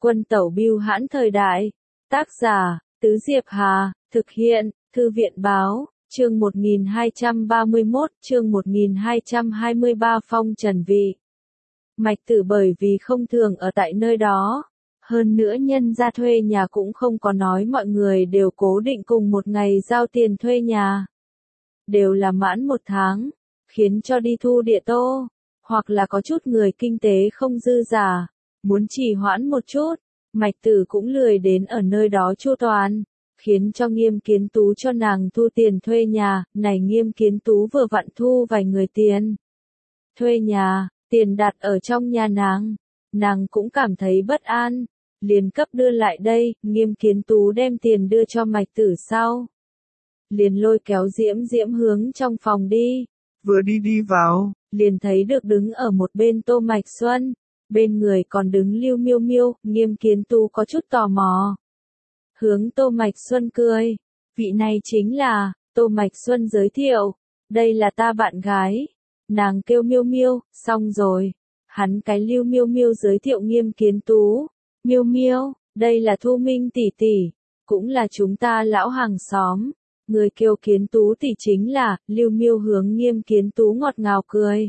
Quân tẩu bưu hãn thời đại. Tác giả, Tứ Diệp Hà, thực hiện, Thư viện báo, chương 1231, chương 1223 phong trần vị. Mạch Tử bởi vì không thường ở tại nơi đó. Hơn nữa nhân gia thuê nhà cũng không có nói mọi người đều cố định cùng một ngày giao tiền thuê nhà. Đều là mãn một tháng, khiến cho đi thu địa tô, hoặc là có chút người kinh tế không dư giả, muốn trì hoãn một chút, Mạch Tử cũng lười đến ở nơi đó chu toàn, khiến cho Nghiêm Kiến Tú cho nàng thu tiền thuê nhà, này Nghiêm Kiến Tú vừa vặn thu vài người tiền. Thuê nhà, tiền đặt ở trong nhà nàng cũng cảm thấy bất an, liền cấp đưa lại đây, Nghiêm Kiến Tú đem tiền đưa cho Mạch Tử sau. Liền lôi kéo Diễm hướng trong phòng đi, vừa đi vào, liền thấy được đứng ở một bên Tô Mạch Xuân, bên người còn đứng Lưu Miêu Miêu, Nghiêm Kiến Tú có chút tò mò. Hướng Tô Mạch Xuân cười, vị này chính là, Tô Mạch Xuân giới thiệu, đây là ta bạn gái, nàng kêu Miêu Miêu, xong rồi, hắn cái Lưu Miêu Miêu giới thiệu Nghiêm Kiến Tú, Miêu Miêu, đây là Thu Minh tỷ tỷ, cũng là chúng ta lão hàng xóm. Người kêu Kiến Tú tỷ chính là, Lưu Miêu hướng Nghiêm Kiến Tú ngọt ngào cười.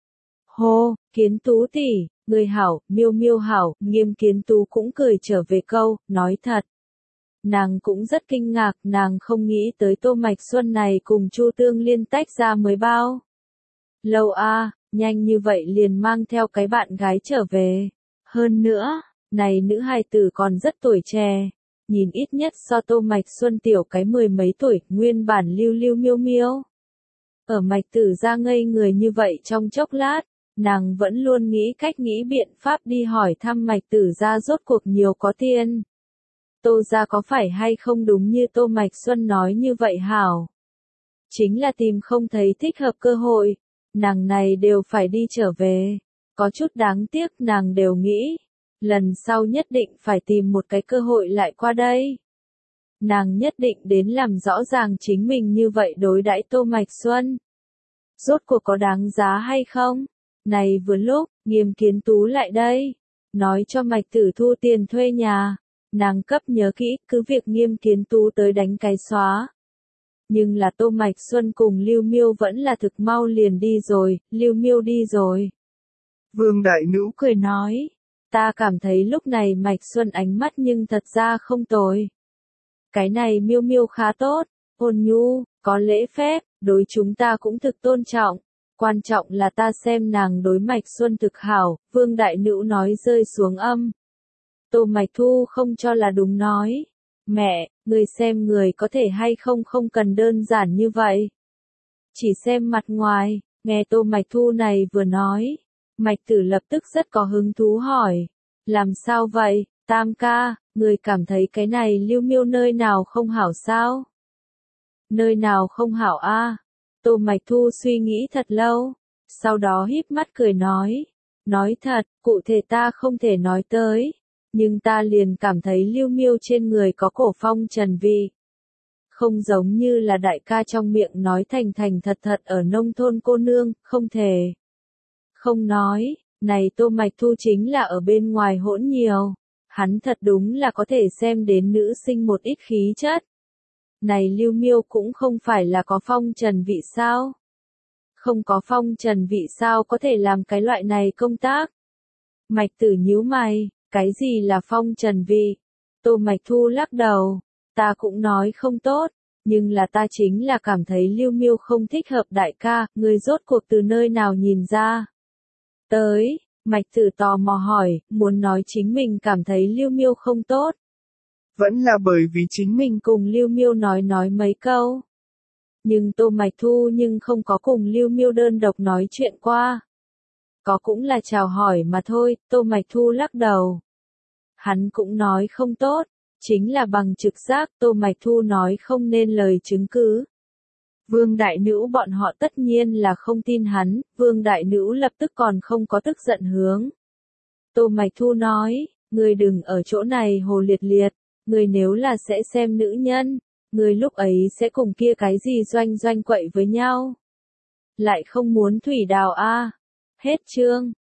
Hô, Kiến Tú tỷ, người hảo, Miêu Miêu hảo, Nghiêm Kiến Tú cũng cười trở về câu, nói thật. Nàng cũng rất kinh ngạc, nàng không nghĩ tới Tô Mạch Xuân này cùng Chu Tương Liên tách ra mới bao. Lâu a, nhanh như vậy liền mang theo cái bạn gái trở về. Hơn nữa, này nữ hài tử còn rất tuổi trẻ. Nhìn ít nhất so Tô Mạch Xuân tiểu cái mười mấy tuổi, nguyên bản Lưu Miêu Miêu. Ở Mạch Tử ra ngây người như vậy trong chốc lát, nàng vẫn luôn nghĩ cách nghĩ biện pháp đi hỏi thăm Mạch Tử ra rốt cuộc nhiều có tiền. Tô ra có phải hay không đúng như Tô Mạch Xuân nói như vậy hảo? Chính là tìm không thấy thích hợp cơ hội, nàng này đều phải đi trở về. Có chút đáng tiếc nàng đều nghĩ. Lần sau nhất định phải tìm một cái cơ hội lại qua đây. Nàng nhất định đến làm rõ ràng chính mình như vậy đối đãi Tô Mạch Xuân. Rốt cuộc có đáng giá hay không? Này vừa lúc, Nghiêm Kiến Tú lại đây. Nói cho Mạch Tử thu tiền thuê nhà. Nàng cấp nhớ kỹ, cứ việc Nghiêm Kiến Tú tới đánh cái xóa. Nhưng là Tô Mạch Xuân cùng Lưu Miêu vẫn là thực mau liền đi rồi, Lưu Miêu đi rồi. Vương Đại Nữ cười nói. Ta cảm thấy lúc này Mạch Xuân ánh mắt nhưng thật ra không tồi. Cái này Miêu Miêu khá tốt, ôn nhu, có lễ phép, đối chúng ta cũng thực tôn trọng. Quan trọng là ta xem nàng đối Mạch Xuân thực hảo, Vương Đại Nữ nói rơi xuống âm. Tô Mạch Thu không cho là đúng nói. Mẹ, người xem người có thể hay không không cần đơn giản như vậy. Chỉ xem mặt ngoài, nghe Tô Mạch Thu này vừa nói. Mạch Tử lập tức rất có hứng thú hỏi. Làm sao vậy, Tam ca, người cảm thấy cái này Lưu Miêu nơi nào không hảo sao? Nơi nào không hảo a? Tô Mạch Thu suy nghĩ thật lâu. Sau đó híp mắt cười nói. Nói thật, cụ thể ta không thể nói tới. Nhưng ta liền cảm thấy Lưu Miêu trên người có cổ phong trần vị. Không giống như là đại ca trong miệng nói thành thật ở nông thôn cô nương, không thể. Không nói, này Tô Mạch Thu chính là ở bên ngoài hỗn nhiều. Hắn thật đúng là có thể xem đến nữ sinh một ít khí chất. Này Lưu Miêu cũng không phải là có phong trần vị sao? Không có phong trần vị sao có thể làm cái loại này công tác? Mạch Tử nhíu mày, cái gì là phong trần vị? Tô Mạch Thu lắc đầu, ta cũng nói không tốt, nhưng là ta chính là cảm thấy Lưu Miêu không thích hợp đại ca, người rốt cuộc từ nơi nào nhìn ra? Tới, Mạch Tử tò mò hỏi, muốn nói chính mình cảm thấy Lưu Miêu không tốt. Vẫn là bởi vì chính mình cùng Lưu Miêu nói mấy câu. Nhưng Tô Mạch Thu nhưng không có cùng Lưu Miêu đơn độc nói chuyện qua. Có cũng là chào hỏi mà thôi, Tô Mạch Thu lắc đầu. Hắn cũng nói không tốt, chính là bằng trực giác Tô Mạch Thu nói không nên lời chứng cứ. Vương Đại Nữ bọn họ tất nhiên là không tin hắn, Vương Đại Nữ lập tức còn không có tức giận hướng. Tô Mạch Thu nói, người đừng ở chỗ này hồ liệt, người nếu là sẽ xem nữ nhân, người lúc ấy sẽ cùng kia cái gì doanh quậy với nhau. Lại không muốn thủy đào a. Hết chương.